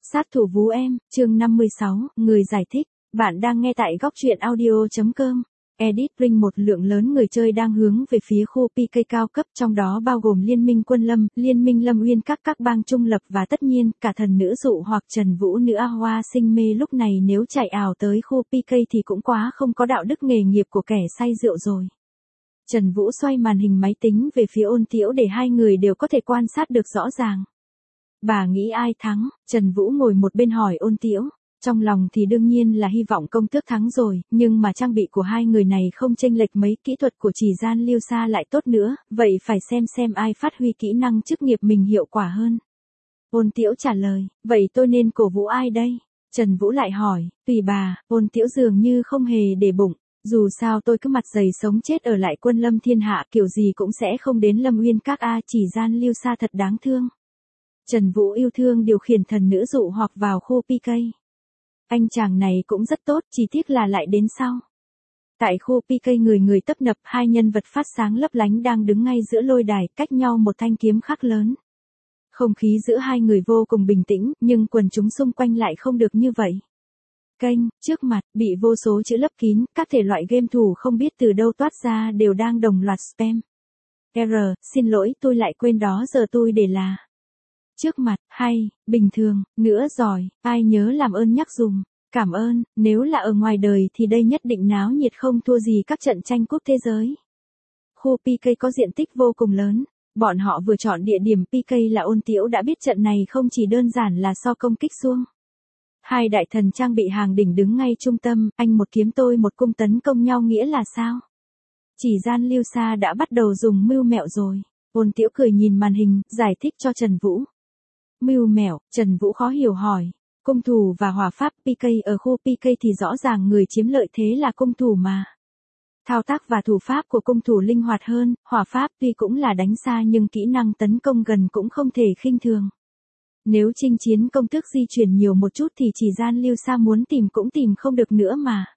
Sát thủ Vú Em, chương 56, người giải thích. Bạn đang nghe tại góc truyện audio.com. Edit Ring, một lượng lớn người chơi đang hướng về phía khu PK cao cấp, trong đó bao gồm Liên minh Quân Lâm, Liên minh Lâm Uyên, các bang trung lập và tất nhiên cả thần nữ dụ hoặc Trần Vũ nữ A Hoa Sinh Mê. Lúc này nếu chạy ảo tới khu PK thì cũng quá không có đạo đức nghề nghiệp của kẻ say rượu rồi. Trần Vũ xoay màn hình máy tính về phía Ôn Tiễu để hai người đều có thể quan sát được rõ ràng. Bà nghĩ ai thắng? Trần Vũ ngồi một bên hỏi Ôn Tiễu. Trong lòng thì đương nhiên là hy vọng công tước thắng rồi, nhưng mà trang bị của hai người này không chênh lệch mấy, kỹ thuật của Chỉ Gian Lưu Sa lại tốt nữa, vậy phải xem ai phát huy kỹ năng chức nghiệp mình hiệu quả hơn. Ôn Tiễu trả lời, vậy tôi nên cổ vũ ai đây? Trần Vũ lại hỏi, tùy bà. Ôn Tiễu dường như không hề để bụng, dù sao tôi cứ mặt dày sống chết ở lại Quân Lâm thiên hạ kiểu gì cũng sẽ không đến Lâm Uyên các Chỉ Gian Lưu Sa thật đáng thương. Trần Vũ yêu thương điều khiển thần nữ dụ hoặc vào khu PK. Anh chàng này cũng rất tốt, chỉ tiếc là lại đến sau. Tại khu PK người tấp nập, hai nhân vật phát sáng lấp lánh đang đứng ngay giữa lôi đài, cách nhau một thanh kiếm khắc lớn. Không khí giữa hai người vô cùng bình tĩnh, nhưng quần chúng xung quanh lại không được như vậy. Kênh, trước mặt, bị vô số chữ lấp kín, các thể loại game thủ không biết từ đâu toát ra đều đang đồng loạt spam. Xin lỗi, tôi lại quên đó giờ tôi để là. Trước mặt, hay, bình thường, nữa giỏi, ai nhớ làm ơn nhắc dùm. Cảm ơn, nếu là ở ngoài đời thì đây nhất định náo nhiệt không thua gì các trận tranh cúp thế giới. Khu PK có diện tích vô cùng lớn. Bọn họ vừa chọn địa điểm PK là Ôn Tiễu đã biết trận này không chỉ đơn giản là so công kích xuông. Hai đại thần trang bị hàng đỉnh đứng ngay trung tâm, anh một kiếm tôi một cung tấn công nhau nghĩa là sao? Chỉ Gian Lưu Sa đã bắt đầu dùng mưu mẹo rồi. Ôn Tiễu cười nhìn màn hình, giải thích cho Trần Vũ. Mưu mẹo, Trần Vũ khó hiểu hỏi. Cung thủ và hỏa pháp PK ở khu PK thì rõ ràng người chiếm lợi thế là cung thủ mà. Thao tác và thủ pháp của cung thủ linh hoạt hơn, hỏa pháp tuy cũng là đánh xa nhưng kỹ năng tấn công gần cũng không thể khinh thường. Nếu chinh chiến công tước di chuyển nhiều một chút thì Chỉ Gian Lưu Sa muốn tìm cũng tìm không được nữa mà.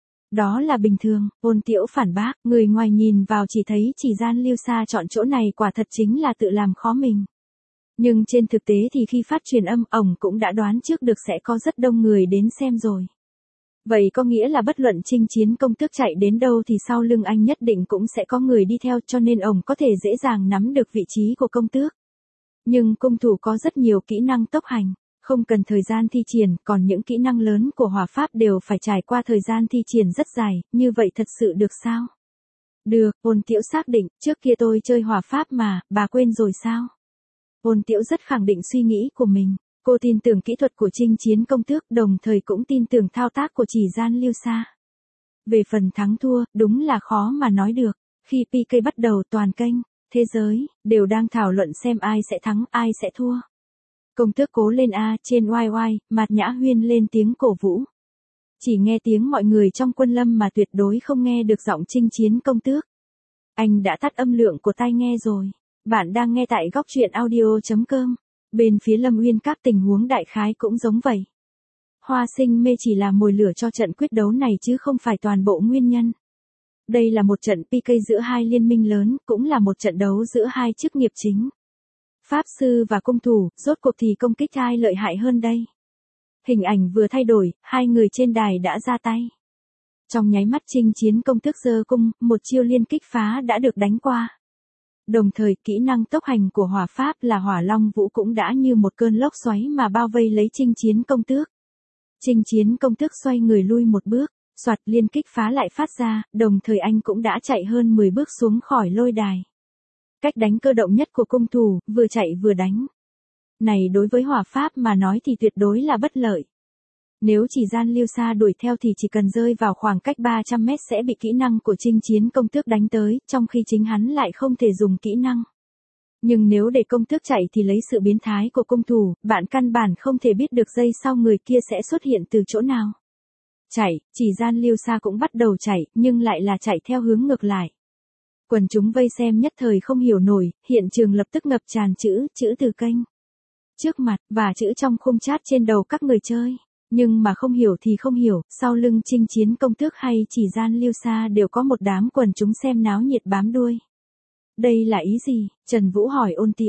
Đó là bình thường. Ôn Tiễu phản bác, người ngoài nhìn vào chỉ thấy Chỉ Gian Lưu Sa chọn chỗ này quả thật chính là tự làm khó mình. Nhưng trên thực tế thì khi phát truyền âm, ổng cũng đã đoán trước được sẽ có rất đông người đến xem rồi. Vậy có nghĩa là bất luận chinh chiến công tước chạy đến đâu thì sau lưng anh nhất định cũng sẽ có người đi theo, cho nên ổng có thể dễ dàng nắm được vị trí của công tước. Nhưng cung thủ có rất nhiều kỹ năng tốc hành, không cần thời gian thi triển, còn những kỹ năng lớn của hỏa pháp đều phải trải qua thời gian thi triển rất dài, như vậy thật sự được sao? Được, Ôn Tiễu xác định, trước kia tôi chơi hỏa pháp mà, bà quên rồi sao? Ôn Tiễu rất khẳng định suy nghĩ của mình, cô tin tưởng kỹ thuật của chinh chiến công tước, đồng thời cũng tin tưởng thao tác của Chỉ Gian Lưu Sa. Về phần thắng thua, đúng là khó mà nói được. Khi PK bắt đầu, toàn kênh, thế giới, đều đang thảo luận xem ai sẽ thắng, ai sẽ thua. Công tước cố lên a, trên YY, Mạt Nhã Huyên lên tiếng cổ vũ. Chỉ nghe tiếng mọi người trong Quân Lâm mà tuyệt đối không nghe được giọng chinh chiến công tước. Anh đã tắt âm lượng của tai nghe rồi. Bạn đang nghe tại góc truyện audio.com. Bên phía Lâm Uyên các tình huống đại khái cũng giống vậy. Hoa Sinh Mê chỉ là mồi lửa cho trận quyết đấu này chứ không phải toàn bộ nguyên nhân. Đây là một trận PK giữa hai liên minh lớn, cũng là một trận đấu giữa hai chức nghiệp chính. Pháp sư và cung thủ, rốt cuộc thì công kích ai lợi hại hơn đây? Hình ảnh vừa thay đổi, hai người trên đài đã ra tay. Trong nháy mắt chinh chiến công tước giơ cung, một chiêu liên kích phá đã được đánh qua. Đồng thời kỹ năng tốc hành của hỏa pháp là Hỏa Long Vũ cũng đã như một cơn lốc xoáy mà bao vây lấy chinh chiến công tước. Chinh chiến công tước xoay người lui một bước, soạt liên kích phá lại phát ra, đồng thời anh cũng đã chạy hơn 10 bước xuống khỏi lôi đài. Cách đánh cơ động nhất của cung thủ, vừa chạy vừa đánh. Này đối với hỏa pháp mà nói thì tuyệt đối là bất lợi. Nếu Chỉ Gian Lưu Sa đuổi theo thì chỉ cần rơi vào khoảng cách 300 mét sẽ bị kỹ năng của chinh chiến công tước đánh tới, trong khi chính hắn lại không thể dùng kỹ năng. Nhưng nếu để công tước chạy thì lấy sự biến thái của cung thủ, bạn căn bản không thể biết được giây sau người kia sẽ xuất hiện từ chỗ nào. Chạy, Chỉ Gian Lưu Sa cũng bắt đầu chạy, nhưng lại là chạy theo hướng ngược lại. Quần chúng vây xem nhất thời không hiểu nổi, hiện trường lập tức ngập tràn chữ từ kênh. Trước mặt, và chữ trong khung chat trên đầu các người chơi. Nhưng mà không hiểu thì không hiểu, sau lưng chinh chiến công tước hay Chỉ Gian Lưu Sa đều có một đám quần chúng xem náo nhiệt bám đuôi. Đây là ý gì? Trần Vũ hỏi Ôn Tiễu.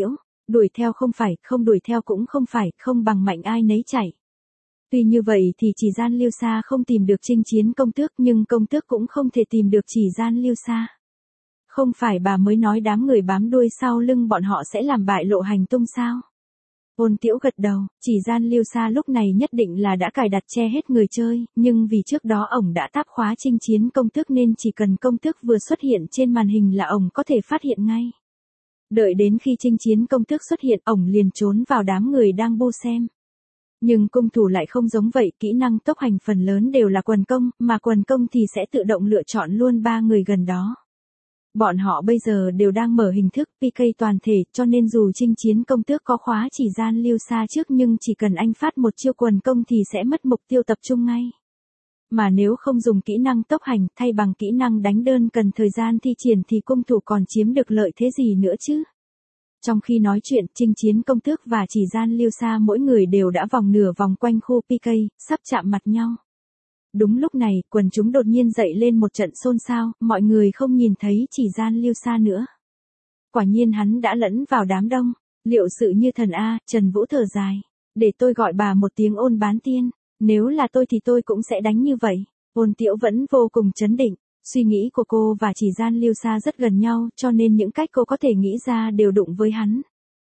Đuổi theo không phải, không đuổi theo cũng không phải, không bằng mạnh ai nấy chạy. Tuy như vậy thì Chỉ Gian Lưu Sa không tìm được Chinh Chiến Công Tước nhưng Công Tước cũng không thể tìm được Chỉ Gian Lưu Sa. Không phải bà mới nói đám người bám đuôi sau lưng bọn họ sẽ làm bại lộ hành tung sao? Ôn Tiễu gật đầu, Chỉ Gian Lưu Sa lúc này nhất định là đã cài đặt che hết người chơi, nhưng vì trước đó ổng đã táp khóa Chinh Chiến Công Tước nên chỉ cần Công Tước vừa xuất hiện trên màn hình là ổng có thể phát hiện ngay. Đợi đến khi Chinh Chiến Công Tước xuất hiện ổng liền trốn vào đám người đang bu xem. Nhưng cung thủ lại không giống vậy, kỹ năng tốc hành phần lớn đều là quần công, mà quần công thì sẽ tự động lựa chọn luôn 3 người gần đó. Bọn họ bây giờ đều đang mở hình thức PK toàn thể cho nên dù Chinh Chiến Công Tước có khóa Chỉ Gian Lưu Sa trước nhưng chỉ cần anh phát một chiêu quần công thì sẽ mất mục tiêu tập trung ngay. Mà nếu không dùng kỹ năng tốc hành thay bằng kỹ năng đánh đơn cần thời gian thi triển thì cung thủ còn chiếm được lợi thế gì nữa chứ? Trong khi nói chuyện, Chinh Chiến Công Tước và Chỉ Gian Lưu Sa mỗi người đều đã vòng nửa vòng quanh khu PK, sắp chạm mặt nhau. Đúng lúc này, quần chúng đột nhiên dậy lên một trận xôn xao, mọi người không nhìn thấy Chỉ Gian Lưu Sa nữa. Quả nhiên hắn đã lẫn vào đám đông. Liệu sự như thần A, Trần Vũ thở dài. Để tôi gọi bà một tiếng Ôn Bán Tiên. Nếu là tôi thì tôi cũng sẽ đánh như vậy. Ôn Tiễu vẫn vô cùng trấn định. Suy nghĩ của cô và Chỉ Gian Lưu Sa rất gần nhau cho nên những cách cô có thể nghĩ ra đều đụng với hắn.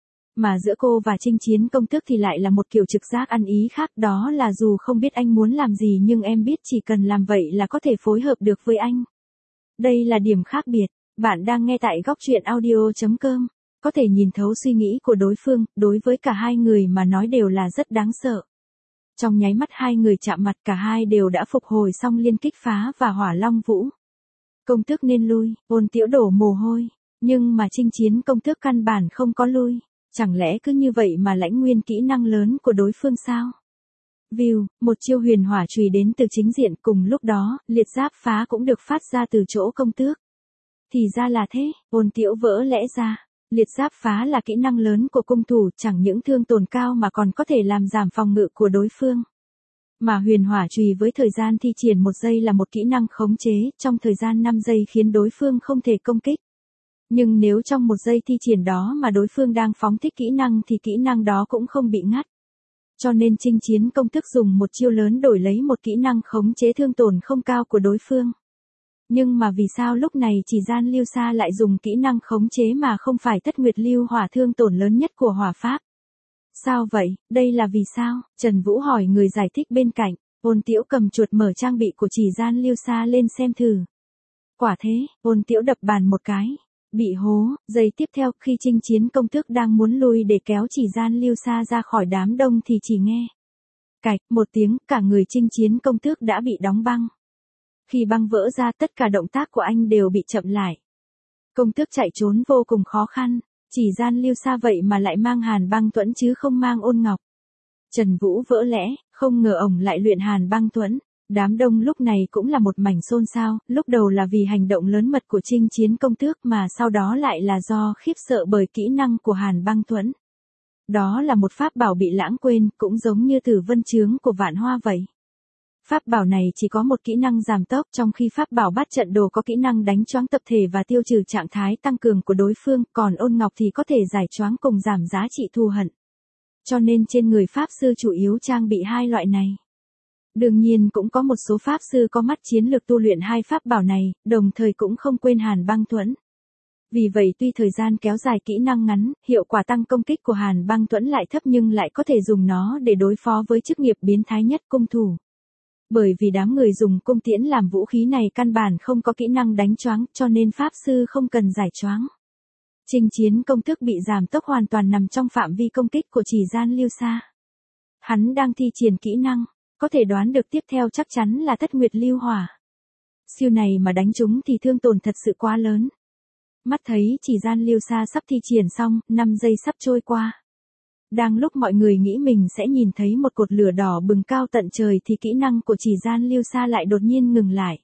Mà giữa cô và Chinh Chiến Công Tước thì lại là một kiểu trực giác ăn ý khác, đó là dù không biết anh muốn làm gì nhưng em biết chỉ cần làm vậy là có thể phối hợp được với anh. Đây là điểm khác biệt. Bạn đang nghe tại góc truyện audio.com. Có thể nhìn thấu suy nghĩ của đối phương, đối với cả hai người mà nói đều là rất đáng sợ. Trong nháy mắt hai người chạm mặt cả hai đều đã phục hồi xong liên kích phá và hỏa long vũ. Công Tước nên lui, Ôn Tiễu đổ mồ hôi. Nhưng mà Chinh Chiến Công Tước căn bản không có lui. Chẳng lẽ cứ như vậy mà lãnh nguyên kỹ năng lớn của đối phương sao? View, một chiêu huyền hỏa chùy đến từ chính diện, cùng lúc đó, liệt giáp phá cũng được phát ra từ chỗ Công Tước. Thì ra là thế, Ôn Tiễu vỡ lẽ ra. Liệt giáp phá là kỹ năng lớn của cung thủ, chẳng những thương tổn cao mà còn có thể làm giảm phòng ngự của đối phương. Mà huyền hỏa chùy với thời gian thi triển 1 giây là một kỹ năng khống chế, trong thời gian 5 giây khiến đối phương không thể công kích. Nhưng nếu trong 1 giây thi triển đó mà đối phương đang phóng thích kỹ năng thì kỹ năng đó cũng không bị ngắt. Cho nên Chinh Chiến Công Tước dùng một chiêu lớn đổi lấy một kỹ năng khống chế thương tổn không cao của đối phương. Nhưng mà vì sao lúc này Chỉ Gian Lưu Sa lại dùng kỹ năng khống chế mà không phải Thất Nguyệt Lưu Hỏa thương tổn lớn nhất của hỏa pháp? Sao vậy, đây là vì sao? Trần Vũ hỏi người giải thích bên cạnh. Ôn Tiễu cầm chuột mở trang bị của Chỉ Gian Lưu Sa lên xem thử. Quả thế, Ôn Tiễu đập bàn một cái. Bị hố, giây tiếp theo khi Chinh Chiến Công Tước đang muốn lui để kéo Chỉ Gian Lưu Sa ra khỏi đám đông thì chỉ nghe. Cạch, một tiếng, cả người Chinh Chiến Công Tước đã bị đóng băng. Khi băng vỡ ra tất cả động tác của anh đều bị chậm lại. Công Tước chạy trốn vô cùng khó khăn, Chỉ Gian Lưu Sa vậy mà lại mang Hàn Băng Thuẫn chứ không mang Ôn Ngọc. Trần Vũ vỡ lẽ, không ngờ ổng lại luyện Hàn Băng Thuẫn. Đám đông lúc này cũng là một mảnh xôn xao, lúc đầu là vì hành động lớn mật của Chinh Chiến Công Tước mà sau đó lại là do khiếp sợ bởi kỹ năng của Hàn Băng Thuẫn. Đó là một pháp bảo bị lãng quên, cũng giống như Tử Vân Chướng của Vạn Hoa vậy. Pháp bảo này chỉ có một kỹ năng giảm tốc, trong khi pháp bảo Bát Trận Đồ có kỹ năng đánh choáng tập thể và tiêu trừ trạng thái tăng cường của đối phương, còn Ôn Ngọc thì có thể giải choáng cùng giảm giá trị thù hận. Cho nên trên người pháp sư chủ yếu trang bị hai loại này. Đương nhiên cũng có một số pháp sư có mắt chiến lược tu luyện hai pháp bảo này, đồng thời cũng không quên Hàn Băng Thuẫn. Vì vậy tuy thời gian kéo dài kỹ năng ngắn, hiệu quả tăng công kích của Hàn Băng Thuẫn lại thấp nhưng lại có thể dùng nó để đối phó với chức nghiệp biến thái nhất cung thủ. Bởi vì đám người dùng cung tiễn làm vũ khí này căn bản không có kỹ năng đánh choáng, cho nên pháp sư không cần giải choáng. Chinh Chiến Công Tước bị giảm tốc hoàn toàn nằm trong phạm vi công kích của Chỉ Gian Lưu Sa. Hắn đang thi triển kỹ năng, có thể đoán được tiếp theo chắc chắn là Thất Nguyệt Lưu Hỏa. Siêu này mà đánh trúng thì thương tổn thật sự quá lớn. Mắt thấy Chỉ Gian Lưu Sa sắp thi triển xong, 5 giây sắp trôi qua. Đang lúc mọi người nghĩ mình sẽ nhìn thấy một cột lửa đỏ bừng cao tận trời thì kỹ năng của Chỉ Gian Lưu Sa lại đột nhiên ngừng lại.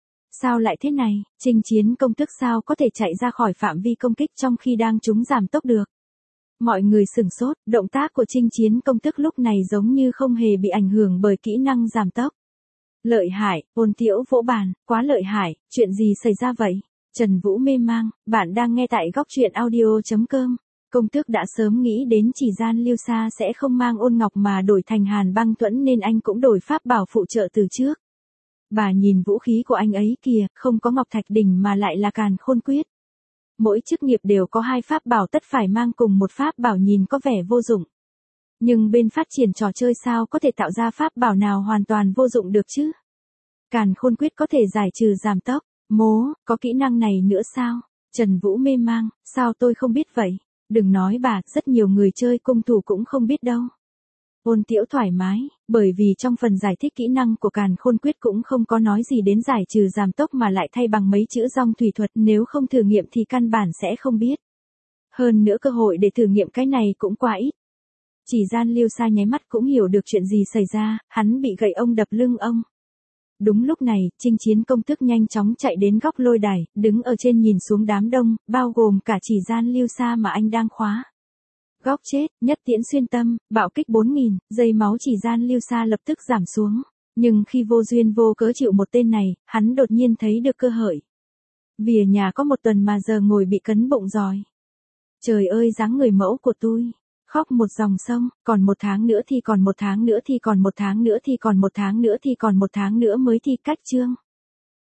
Sao lại thế này, Chinh Chiến Công Tước sao có thể chạy ra khỏi phạm vi công kích trong khi đang trúng giảm tốc được? Mọi người sửng sốt, động tác của Chinh Chiến Công Tước lúc này giống như không hề bị ảnh hưởng bởi kỹ năng giảm tốc. Lợi hại, Ôn Tiễu vỗ bàn, quá lợi hại, chuyện gì xảy ra vậy? Trần Vũ mê mang, bạn đang nghe tại góc truyện audio.com. Công tước đã sớm nghĩ đến chỉ gian Lưu Sa sẽ không mang ôn ngọc mà đổi thành Hàn Băng Thuẫn nên anh cũng đổi pháp bảo phụ trợ từ trước. Bà nhìn vũ khí của anh ấy kìa, không có Ngọc Thạch Đỉnh mà lại là Càn Khôn Quyết. Mỗi chức nghiệp đều có hai pháp bảo tất phải mang cùng một pháp bảo nhìn có vẻ vô dụng. Nhưng bên phát triển trò chơi sao có thể tạo ra pháp bảo nào hoàn toàn vô dụng được chứ? Càn Khôn Quyết có thể giải trừ giảm tốc. Có kỹ năng này nữa sao? Trần Vũ mê mang, sao tôi không biết vậy? Đừng nói bà, rất nhiều người chơi cung thủ cũng không biết đâu. Ôn Tiễu thoải mái, bởi vì trong phần giải thích kỹ năng của Càn Khôn Quyết cũng không có nói gì đến giải trừ giảm tốc mà lại thay bằng mấy chữ dòng thủy thuật, nếu không thử nghiệm thì căn bản sẽ không biết. Hơn nữa cơ hội để thử nghiệm cái này cũng quá ít. Chỉ gian Lưu Sa nháy mắt cũng hiểu được chuyện gì xảy ra, hắn bị gậy ông đập lưng ông. Đúng lúc này, Chinh Chiến công tước nhanh chóng chạy đến góc lôi đài, đứng ở trên nhìn xuống đám đông, bao gồm cả chỉ gian Lưu Sa mà anh đang khóa. Góc chết, nhất tiễn xuyên tâm, bạo kích 4000, dây máu chỉ gian Lưu Sa lập tức giảm xuống. Nhưng khi vô duyên vô cớ chịu một tên này, hắn đột nhiên thấy được cơ hội. Vì ở nhà có một tuần mà giờ ngồi bị cấn bụng giòi. Trời ơi dáng người mẫu của tôi. Khóc một dòng sông, còn 1 tháng nữa thì còn 1 tháng nữa thì còn 1 tháng nữa thì còn 1 tháng nữa thì còn 1 tháng nữa mới thi cách chương.